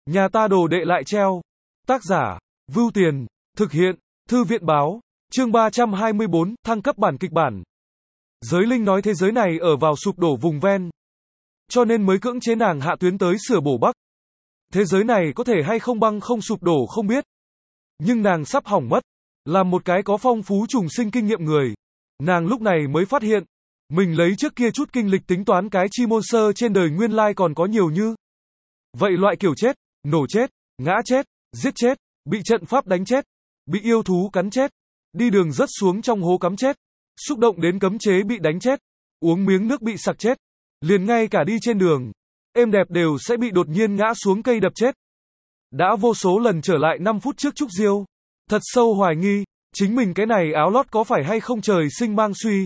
Nhà ta đồ đệ lại treo. Tác giả, Vưu Tiền, thực hiện, Thư viện báo, chương 324, thăng cấp bản kịch bản. Giới linh nói thế giới này ở vào sụp đổ vùng ven, cho nên mới cưỡng chế nàng hạ tuyến tới sửa bổ Bắc. Thế giới này có thể hay không băng không sụp đổ không biết, nhưng nàng sắp hỏng mất. Làm một cái có phong phú trùng sinh kinh nghiệm người, nàng lúc này mới phát hiện, mình lấy trước kia chút kinh lịch tính toán cái chi môn sơ trên đời nguyên lai còn có nhiều như vậy loại kiểu chết, nổ chết, ngã chết, giết chết, bị trận pháp đánh chết, bị yêu thú cắn chết, đi đường rớt xuống trong hố cắm chết, xúc động đến cấm chế bị đánh chết, uống miếng nước bị sặc chết, liền ngay cả đi trên đường, êm đẹp đều sẽ bị đột nhiên ngã xuống cây đập chết. Đã vô số lần trở lại 5 phút trước Trúc Diêu, thật sâu hoài nghi, chính mình cái này áo lót có phải hay không trời sinh mang suy,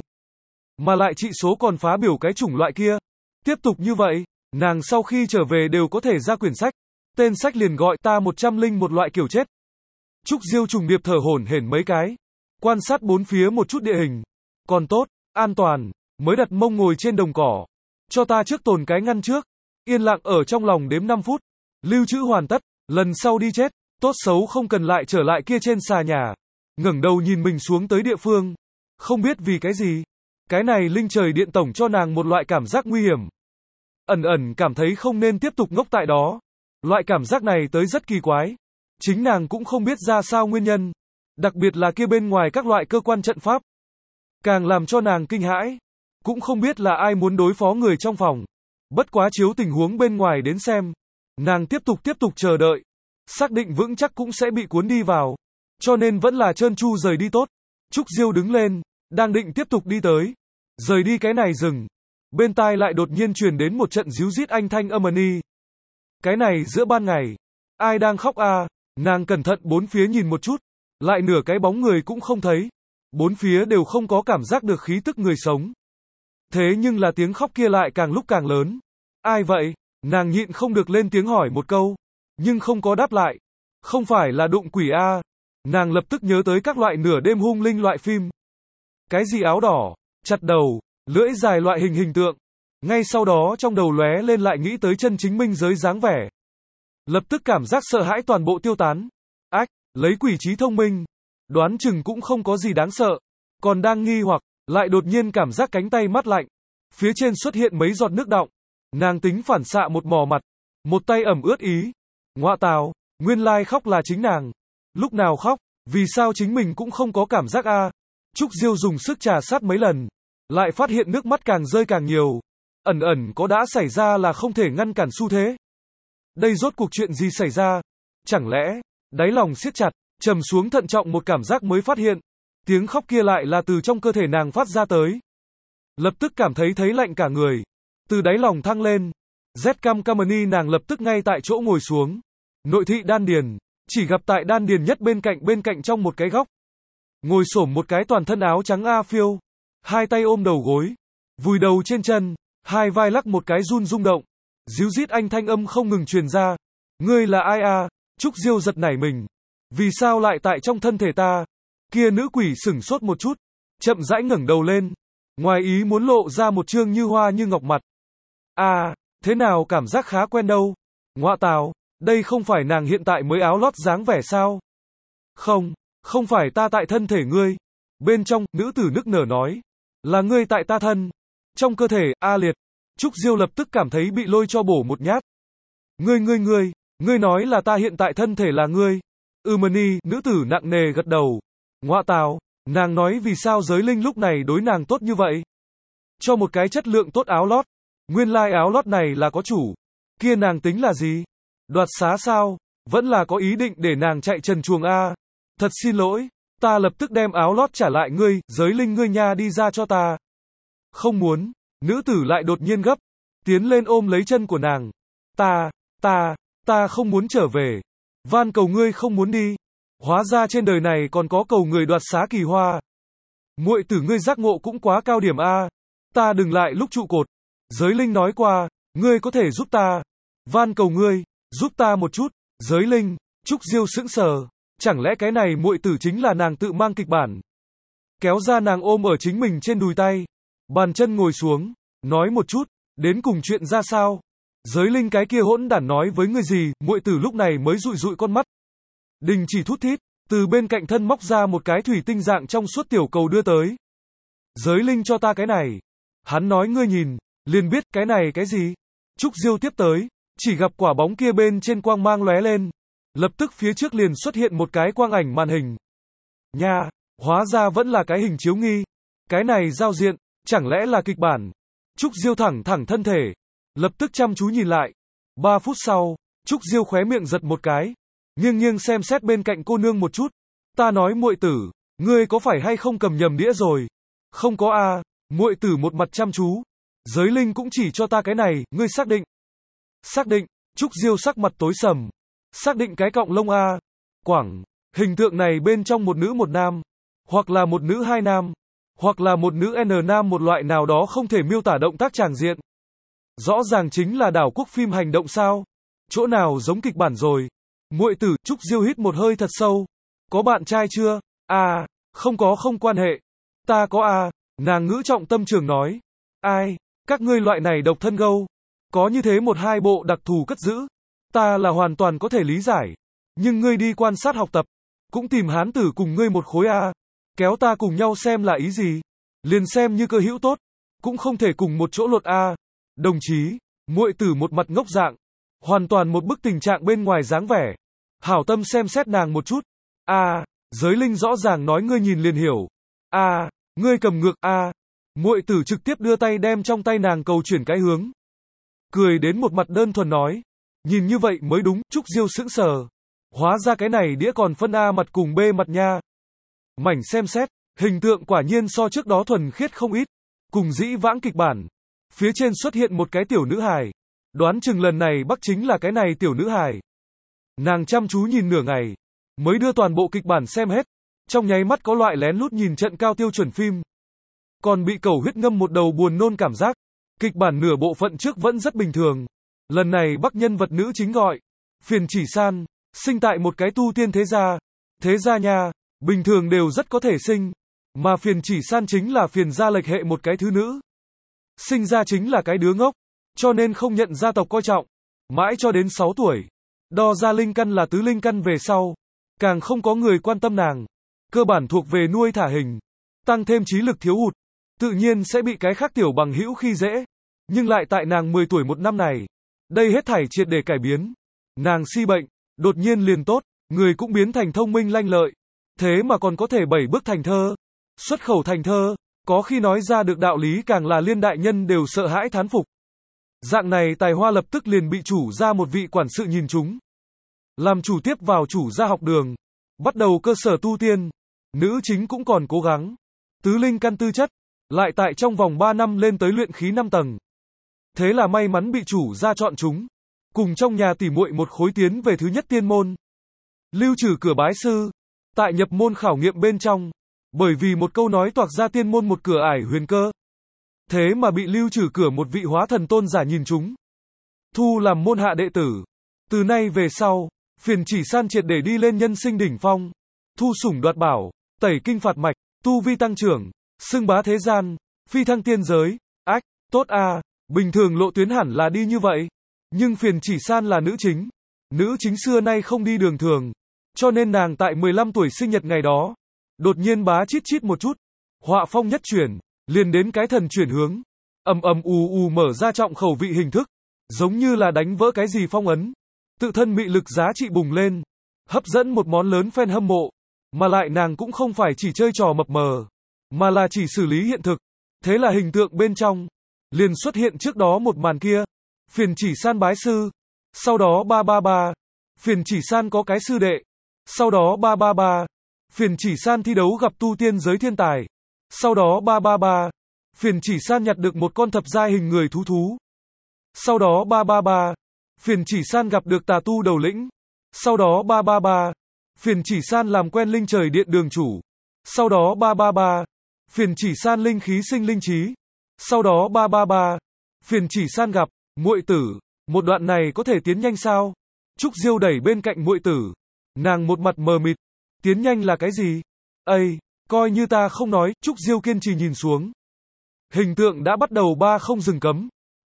mà lại trị số còn phá biểu cái chủng loại kia. Tiếp tục như vậy, nàng sau khi trở về đều có thể ra quyển sách, tên sách liền gọi ta 101 loại kiểu chết. Trúc Diêu trùng điệp thở hổn hển mấy cái, quan sát bốn phía một chút địa hình, còn tốt, an toàn, mới đặt mông ngồi trên đồng cỏ, cho ta trước tồn cái ngăn trước, yên lặng ở trong lòng đếm 5 phút, lưu trữ hoàn tất, lần sau đi chết, tốt xấu không cần lại trở lại kia trên xà nhà. Ngẩng đầu nhìn mình xuống tới địa phương, không biết vì cái gì, cái này linh trời điện tổng cho nàng một loại cảm giác nguy hiểm. Ẩn ẩn cảm thấy không nên tiếp tục ngốc tại đó. Loại cảm giác này tới rất kỳ quái. Chính nàng cũng không biết ra sao nguyên nhân. Đặc biệt là kia bên ngoài các loại cơ quan trận pháp. Càng làm cho nàng kinh hãi. Cũng không biết là ai muốn đối phó người trong phòng. Bất quá chiếu tình huống bên ngoài đến xem. Nàng tiếp tục chờ đợi. Xác định vững chắc cũng sẽ bị cuốn đi vào. Cho nên vẫn là trơn tru rời đi tốt. Trúc Diêu đứng lên, đang định tiếp tục đi tới. Rời đi cái này rừng. Bên tai lại đột nhiên truyền đến một trận ríu rít anh thanh âm ầm. Cái này giữa ban ngày, ai đang khóc à? Nàng cẩn thận bốn phía nhìn một chút, lại nửa cái bóng người cũng không thấy. Bốn phía đều không có cảm giác được khí tức người sống. Thế nhưng là tiếng khóc kia lại càng lúc càng lớn. Ai vậy? Nàng nhịn không được lên tiếng hỏi một câu, nhưng không có đáp lại. Không phải là đụng quỷ à? Nàng lập tức nhớ tới các loại nửa đêm hung linh loại phim. Cái gì áo đỏ, chặt đầu, lưỡi dài loại hình tượng. Ngay sau đó trong đầu lóe lên lại nghĩ tới chân chính minh giới dáng vẻ. Lập tức cảm giác sợ hãi toàn bộ tiêu tán. Ách, lấy quỷ trí thông minh, đoán chừng cũng không có gì đáng sợ. Còn đang nghi hoặc, lại đột nhiên cảm giác cánh tay mát lạnh. Phía trên xuất hiện mấy giọt nước đọng. Nàng tính phản xạ một mò mặt. Một tay ẩm ướt ý. Ngoạ tào, nguyên lai khóc là chính nàng. Lúc nào khóc, vì sao chính mình cũng không có cảm giác a? Trúc Diêu dùng sức trà sát mấy lần, lại phát hiện nước mắt càng rơi càng nhiều. Ẩn ẩn có đã xảy ra là không thể ngăn cản xu thế. Đây rốt cuộc chuyện gì xảy ra? Chẳng lẽ, đáy lòng siết chặt, trầm xuống thận trọng một cảm giác mới phát hiện. Tiếng khóc kia lại là từ trong cơ thể nàng phát ra tới. Lập tức cảm thấy lạnh cả người. Từ đáy lòng thăng lên. Z-Cam nàng lập tức ngay tại chỗ ngồi xuống. Nội thị đan điền. Chỉ gặp tại đan điền nhất bên cạnh trong một cái góc. Ngồi xổm một cái toàn thân áo trắng A Phiêu. Hai tay ôm đầu gối. Vùi đầu trên chân. Hai vai lắc một cái run rung động. Ríu rít anh thanh âm không ngừng truyền ra. Ngươi là ai à? Trúc Diêu giật nảy mình. Vì sao lại tại trong thân thể ta? Kia nữ quỷ sửng sốt một chút. Chậm rãi ngẩng đầu lên. Ngoài ý muốn lộ ra một trương như hoa như ngọc mặt. À, thế nào cảm giác khá quen đâu. Ngoạ tào, đây không phải nàng hiện tại mới áo lót dáng vẻ sao? Không phải ta tại thân thể ngươi. Bên trong, nữ tử nức nở nói. Là ngươi tại ta thân. Trong cơ thể, A liệt. Trúc Diêu lập tức cảm thấy bị lôi cho bổ một nhát. Ngươi nói là ta hiện tại thân thể là ngươi. Mani, nữ tử nặng nề gật đầu. Ngoạ tào, nàng nói vì sao giới linh lúc này đối nàng tốt như vậy? Cho một cái chất lượng tốt áo lót. Nguyên lai áo lót này là có chủ. Kia nàng tính là gì? Đoạt xá sao? Vẫn là có ý định để nàng chạy trần truồng a? Thật xin lỗi, ta lập tức đem áo lót trả lại ngươi, giới linh ngươi nha đi ra cho ta. Không muốn, nữ tử lại đột nhiên gấp, tiến lên ôm lấy chân của nàng. Ta không muốn trở về. Van cầu ngươi không muốn đi. Hóa ra trên đời này còn có cầu người đoạt xá kỳ hoa. Muội tử ngươi giác ngộ cũng quá cao điểm a. Ta đừng lại lúc trụ cột. Giới linh nói qua, ngươi có thể giúp ta. Van cầu ngươi, giúp ta một chút. Giới linh, Trúc Diêu sững sờ. Chẳng lẽ cái này muội tử chính là nàng tự mang kịch bản? Kéo ra nàng ôm ở chính mình trên đùi tay. Bàn chân ngồi xuống, nói một chút, đến cùng chuyện ra sao? Giới linh cái kia hỗn đản nói với ngươi gì? Muội tử lúc này mới dụi dụi con mắt. Đình chỉ thút thít, từ bên cạnh thân móc ra một cái thủy tinh dạng trong suốt tiểu cầu đưa tới. Giới linh cho ta cái này. Hắn nói ngươi nhìn, liền biết cái này cái gì. Trúc Diêu tiếp tới, chỉ gặp quả bóng kia bên trên quang mang lóe lên. Lập tức phía trước liền xuất hiện một cái quang ảnh màn hình. Nha, hóa ra vẫn là cái hình chiếu nghi. Cái này giao diện, chẳng lẽ là kịch bản. Trúc Diêu thẳng thân thể, lập tức chăm chú nhìn lại. 3 phút sau, Trúc Diêu khóe miệng giật một cái, nghiêng xem xét bên cạnh cô nương một chút. Ta nói muội tử, ngươi có phải hay không cầm nhầm đĩa rồi? Không có a. Muội tử một mặt chăm chú. Giới linh cũng chỉ cho ta cái này, ngươi xác định? Xác định. Trúc Diêu sắc mặt tối sầm. Xác định cái cọng lông a. Quảng, hình tượng này bên trong một nữ một nam, hoặc là một nữ hai nam, hoặc là một nữ n nam, một loại nào đó không thể miêu tả động tác tràng diện. Rõ ràng chính là đảo quốc phim hành động sao? Chỗ nào giống kịch bản rồi? Muội tử, Trúc Diêu hít một hơi thật sâu. Có bạn trai chưa? À, không có, không quan hệ. Ta có à, nàng ngữ trọng tâm trường nói. Ai, các ngươi loại này độc thân gâu. Có như thế một hai bộ đặc thù cất giữ. Ta là hoàn toàn có thể lý giải. Nhưng ngươi đi quan sát học tập. Cũng tìm hán tử cùng ngươi một khối à. Kéo ta cùng nhau xem là ý gì? Liền xem như cơ hữu tốt. Cũng không thể cùng một chỗ lột à. Đồng chí, muội tử một mặt ngốc dạng. Hoàn toàn một bức tình trạng bên ngoài dáng vẻ. Hảo tâm xem xét nàng một chút. À, giới linh rõ ràng nói ngươi nhìn liền hiểu. À, ngươi cầm ngược à. Muội tử trực tiếp đưa tay đem trong tay nàng cầu chuyển cái hướng. Cười đến một mặt đơn thuần nói. Nhìn như vậy mới đúng. Trúc Diêu sững sờ. Hóa ra cái này đĩa còn phân A mặt cùng B mặt nha. Mảnh xem xét, hình tượng quả nhiên so trước đó thuần khiết không ít. Cùng dĩ vãng kịch bản. Phía trên xuất hiện một cái tiểu nữ hài. Đoán chừng lần này Bắc chính là cái này tiểu nữ hài. Nàng chăm chú nhìn nửa ngày, mới đưa toàn bộ kịch bản xem hết. Trong nháy mắt có loại lén lút nhìn trận cao tiêu chuẩn phim. Còn bị cầu huyết ngâm một đầu buồn nôn cảm giác. Kịch bản nửa bộ phận trước vẫn rất bình thường. Lần này Bắc nhân vật nữ chính gọi Phiền Chỉ San, sinh tại một cái tu tiên thế gia. Thế gia nha, bình thường đều rất có thể sinh. Mà Phiền Chỉ San chính là phiền gia lệch hệ một cái thứ nữ. Sinh ra chính là cái đứa ngốc, cho nên không nhận gia tộc coi trọng. Mãi cho đến 6 tuổi, đo ra linh căn là tứ linh căn về sau. Càng không có người quan tâm nàng. Cơ bản thuộc về nuôi thả hình. Tăng thêm trí lực thiếu hụt. Tự nhiên sẽ bị cái khác tiểu bằng hữu khi dễ. Nhưng lại tại nàng 10 tuổi một năm này. Đây hết thảy triệt để cải biến. Nàng si bệnh, đột nhiên liền tốt. Người cũng biến thành thông minh lanh lợi. Thế mà còn có thể 7 bước thành thơ. Xuất khẩu thành thơ. Có khi nói ra được đạo lý càng là liên đại nhân đều sợ hãi thán phục. Dạng này tài hoa lập tức liền bị chủ gia một vị quản sự nhìn trúng. Làm chủ tiếp vào chủ gia học đường. Bắt đầu cơ sở tu tiên. Nữ chính cũng còn cố gắng. Tứ linh căn tư chất. Lại tại trong vòng 3 năm lên tới luyện khí 5 tầng. Thế là may mắn bị chủ gia chọn chúng. Cùng trong nhà tỉ muội một khối tiến về thứ nhất tiên môn. Lưu trừ cửa bái sư. Tại nhập môn khảo nghiệm bên trong. Bởi vì một câu nói toạc ra tiên môn một cửa ải huyền cơ. Thế mà bị lưu trừ cửa một vị hóa thần tôn giả nhìn chúng. Thu làm môn hạ đệ tử. Từ nay về sau, Phiền Chỉ San triệt để đi lên nhân sinh đỉnh phong. Thu sủng đoạt bảo, tẩy kinh phạt mạch, tu vi tăng trưởng, xưng bá thế gian, phi thăng tiên giới. Ách, tốt à, bình thường lộ tuyến hẳn là đi như vậy. Nhưng Phiền Chỉ San là nữ chính. Nữ chính xưa nay không đi đường thường. Cho nên nàng tại 15 tuổi sinh nhật ngày đó. Đột nhiên bá chít chít một chút. Họa phong nhất chuyển. Liền đến cái thần chuyển hướng. Ầm ầm ù ù mở ra trọng khẩu vị hình thức. Giống như là đánh vỡ cái gì phong ấn. Tự thân mị lực giá trị bùng lên. Hấp dẫn một món lớn fan hâm mộ. Mà lại nàng cũng không phải chỉ chơi trò mập mờ. Mà là chỉ xử lý hiện thực. Thế là hình tượng bên trong. Liền xuất hiện trước đó một màn kia. Phiền Chỉ San bái sư. Sau đó 333. Phiền Chỉ San có cái sư đệ. Sau đó 333. Phiền Chỉ San thi đấu gặp tu tiên giới thiên tài. Sau đó 333. Phiền Chỉ San nhặt được một con thập giai hình người thú. Sau đó 333. Phiền Chỉ San gặp được tà tu đầu lĩnh. Sau đó 333. Phiền Chỉ San làm quen linh trời điện đường chủ. Sau đó 333. Phiền Chỉ San linh khí sinh linh trí. Sau đó 333. Phiền Chỉ San gặp muội tử. Một đoạn này có thể tiến nhanh sao? Trúc Diêu đẩy bên cạnh muội tử. Nàng một mặt mờ mịt. Tiến nhanh là cái gì? Ây, coi như ta không nói. Trúc Diêu kiên trì nhìn xuống. Hình tượng đã bắt đầu ba không dừng cấm.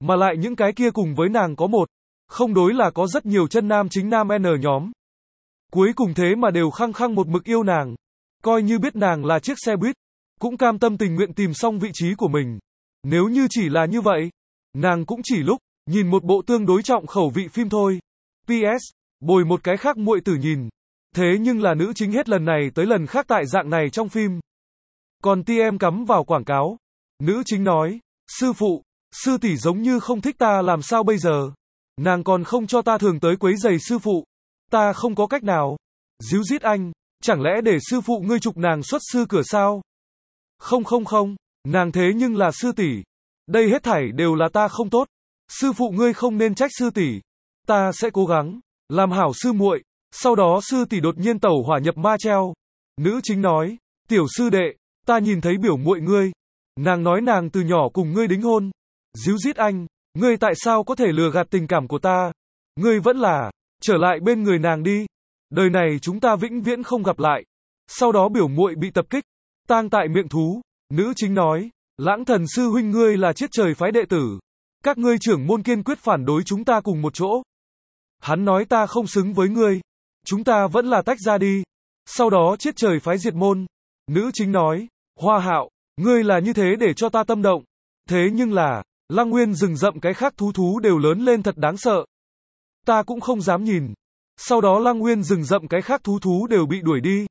Mà lại những cái kia cùng với nàng có một, không đối là có rất nhiều chân nam chính nam N nhóm. Cuối cùng thế mà đều khăng khăng một mực yêu nàng. Coi như biết nàng là chiếc xe buýt, cũng cam tâm tình nguyện tìm xong vị trí của mình. Nếu như chỉ là như vậy, nàng cũng chỉ lúc nhìn một bộ tương đối trọng khẩu vị phim thôi. PS, bồi một cái khác muội tử nhìn. Thế nhưng là nữ chính hết lần này tới lần khác tại dạng này trong phim. Còn TM cắm vào quảng cáo. Nữ chính nói, sư phụ, sư tỷ giống như không thích ta làm sao bây giờ. Nàng còn không cho ta thường tới quấy giày sư phụ. Ta không có cách nào. Díu dít anh, chẳng lẽ để sư phụ ngươi trục nàng xuất sư cửa sao? Không không không, nàng thế nhưng là sư tỷ. Đây hết thảy đều là ta không tốt. Sư phụ ngươi không nên trách sư tỷ. Ta sẽ cố gắng làm hảo sư muội. Sau đó sư tỷ đột nhiên tẩu hỏa nhập ma treo. Nữ chính nói, tiểu sư đệ, ta nhìn thấy biểu muội ngươi. Nàng nói nàng từ nhỏ cùng ngươi đính hôn. Díu dít anh, ngươi tại sao có thể lừa gạt tình cảm của ta? Ngươi vẫn là, trở lại bên người nàng đi. Đời này chúng ta vĩnh viễn không gặp lại. Sau đó biểu muội bị tập kích, tang tại miệng thú. Nữ chính nói, Lãng Thần sư huynh ngươi là chiết trời phái đệ tử. Các ngươi trưởng môn kiên quyết phản đối chúng ta cùng một chỗ. Hắn nói ta không xứng với ngươi. Chúng ta vẫn là tách ra đi. Sau đó chiết trời phái diệt môn. Nữ chính nói, Hoa Hạo, ngươi là như thế để cho ta tâm động. Thế nhưng là, Lăng Nguyên rừng rậm cái khác thú đều lớn lên thật đáng sợ. Ta cũng không dám nhìn. Sau đó Lăng Nguyên rừng rậm cái khác thú đều bị đuổi đi.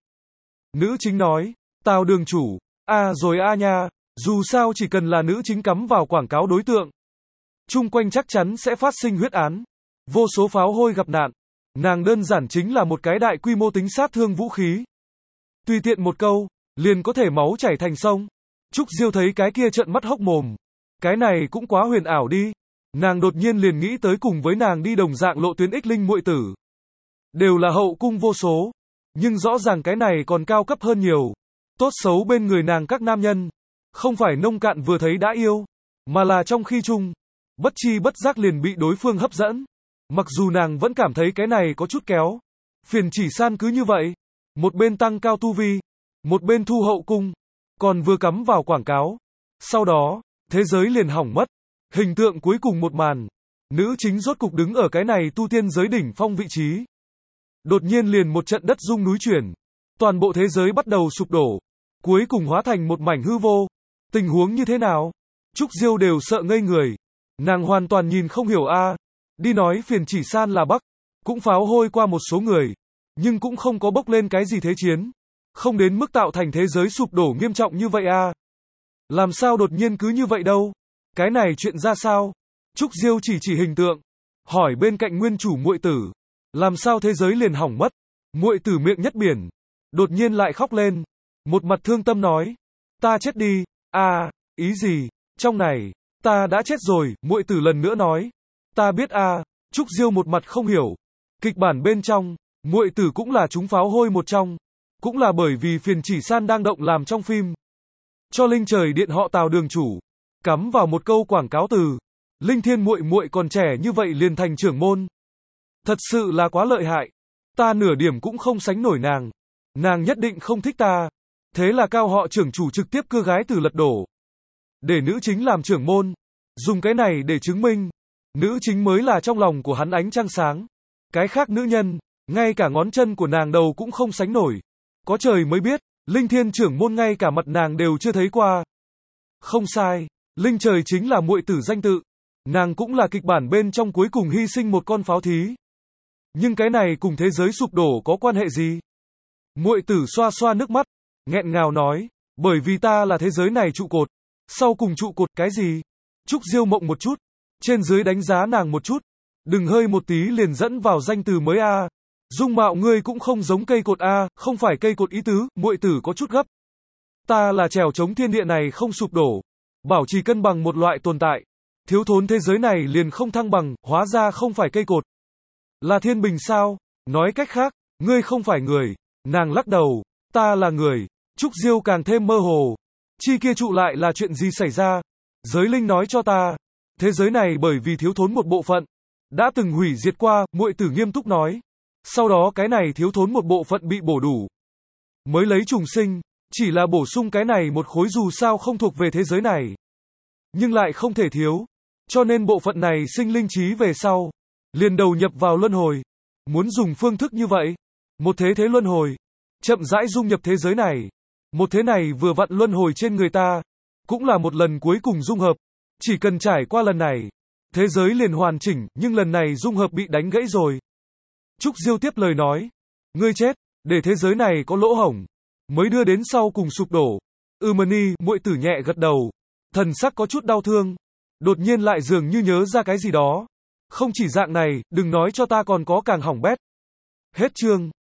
Nữ chính nói, Tào đường chủ, rồi nha, dù sao chỉ cần là nữ chính cắm vào quảng cáo đối tượng. Chung quanh chắc chắn sẽ phát sinh huyết án. Vô số pháo hôi gặp nạn. Nàng đơn giản chính là một cái đại quy mô tính sát thương vũ khí. Tùy tiện một câu, liền có thể máu chảy thành sông. Trúc Diêu thấy cái kia trợn mắt hốc mồm. Cái này cũng quá huyền ảo đi. Nàng đột nhiên liền nghĩ tới cùng với nàng đi đồng dạng lộ tuyến ích linh muội tử. Đều là hậu cung vô số. Nhưng rõ ràng cái này còn cao cấp hơn nhiều. Tốt xấu bên người nàng các nam nhân. Không phải nông cạn vừa thấy đã yêu. Mà là trong khi chung. Bất chi bất giác liền bị đối phương hấp dẫn. Mặc dù nàng vẫn cảm thấy cái này có chút kéo. Phiền chỉ san cứ như vậy. Một bên tăng cao tu vi. Một bên thu hậu cung. Còn vừa cắm vào quảng cáo. Sau đó, thế giới liền hỏng mất. Hình tượng cuối cùng một màn. Nữ chính rốt cục đứng ở cái này tu tiên giới đỉnh phong vị trí. Đột nhiên liền một trận đất rung núi chuyển. Toàn bộ thế giới bắt đầu sụp đổ. Cuối cùng hóa thành một mảnh hư vô. Tình huống như thế nào? Trúc Diêu đều sợ ngây người. Nàng hoàn toàn nhìn không hiểu Đi nói phiền chỉ san là Bắc. Cũng pháo hôi qua một số người. Nhưng cũng không có bốc lên cái gì thế chiến. Không đến mức tạo thành thế giới sụp đổ nghiêm trọng như vậy Làm sao đột nhiên cứ như vậy đâu? Cái này chuyện ra sao? Trúc Diêu chỉ hình tượng. Hỏi bên cạnh nguyên chủ muội tử. Làm sao thế giới liền hỏng mất? Muội tử miệng nhất biển. Đột nhiên lại khóc lên. Một mặt thương tâm nói. Ta chết đi. Ý gì? Trong này, ta đã chết rồi. Muội tử lần nữa nói. Ta biết Trúc Diêu một mặt không hiểu. Kịch bản bên trong, muội tử cũng là chúng pháo hôi một trong. Cũng là bởi vì phiền chỉ san đang động làm trong phim. Cho Linh Trời Điện họ Tào đường chủ. Cắm vào một câu quảng cáo từ. Linh Thiên muội muội còn trẻ như vậy liền thành trưởng môn. Thật sự là quá lợi hại. Ta nửa điểm cũng không sánh nổi nàng. Nàng nhất định không thích ta. Thế là cao họ trưởng chủ trực tiếp cưa gái từ lật đổ. Để nữ chính làm trưởng môn. Dùng cái này để chứng minh. Nữ chính mới là trong lòng của hắn ánh trăng sáng. Cái khác nữ nhân, ngay cả ngón chân của nàng đầu cũng không sánh nổi. Có trời mới biết, Linh Thiên trưởng môn ngay cả mặt nàng đều chưa thấy qua. Không sai, Linh Trời chính là muội tử danh tự. Nàng cũng là kịch bản bên trong cuối cùng hy sinh một con pháo thí. Nhưng cái này cùng thế giới sụp đổ có quan hệ gì? Muội tử xoa xoa nước mắt, nghẹn ngào nói, bởi vì ta là thế giới này trụ cột. Sau cùng trụ cột cái gì? Trúc Diêu mộng một chút, trên dưới đánh giá nàng một chút. Đừng hơi một tí liền dẫn vào danh từ mới Dung mạo ngươi cũng không giống cây cột không phải cây cột ý tứ, muội tử có chút gấp. Ta là trèo chống thiên địa này không sụp đổ, bảo trì cân bằng một loại tồn tại. Thiếu thốn thế giới này liền không thăng bằng, hóa ra không phải cây cột. Là thiên bình sao? Nói cách khác, ngươi không phải người. Nàng lắc đầu, ta là người. Trúc Diêu càng thêm mơ hồ. Chi kia trụ lại là chuyện gì xảy ra? Giới linh nói cho ta. Thế giới này bởi vì thiếu thốn một bộ phận. Đã từng hủy diệt qua, muội tử nghiêm túc nói. Sau đó cái này thiếu thốn một bộ phận bị bổ đủ. Mới lấy trùng sinh, chỉ là bổ sung cái này một khối dù sao không thuộc về thế giới này. Nhưng lại không thể thiếu. Cho nên bộ phận này sinh linh trí về sau, liền đầu nhập vào luân hồi. Muốn dùng phương thức như vậy, một thế thế luân hồi, chậm rãi dung nhập thế giới này. Một thế này vừa vặn luân hồi trên người ta, cũng là một lần cuối cùng dung hợp. Chỉ cần trải qua lần này, thế giới liền hoàn chỉnh, nhưng lần này dung hợp bị đánh gãy rồi. Trúc Diêu tiếp lời nói, ngươi chết, để thế giới này có lỗ hổng, mới đưa đến sau cùng sụp đổ. Mani, muội tử nhẹ gật đầu, thần sắc có chút đau thương, đột nhiên lại dường như nhớ ra cái gì đó. Không chỉ dạng này, đừng nói cho ta còn có càng hỏng bét. Hết chương.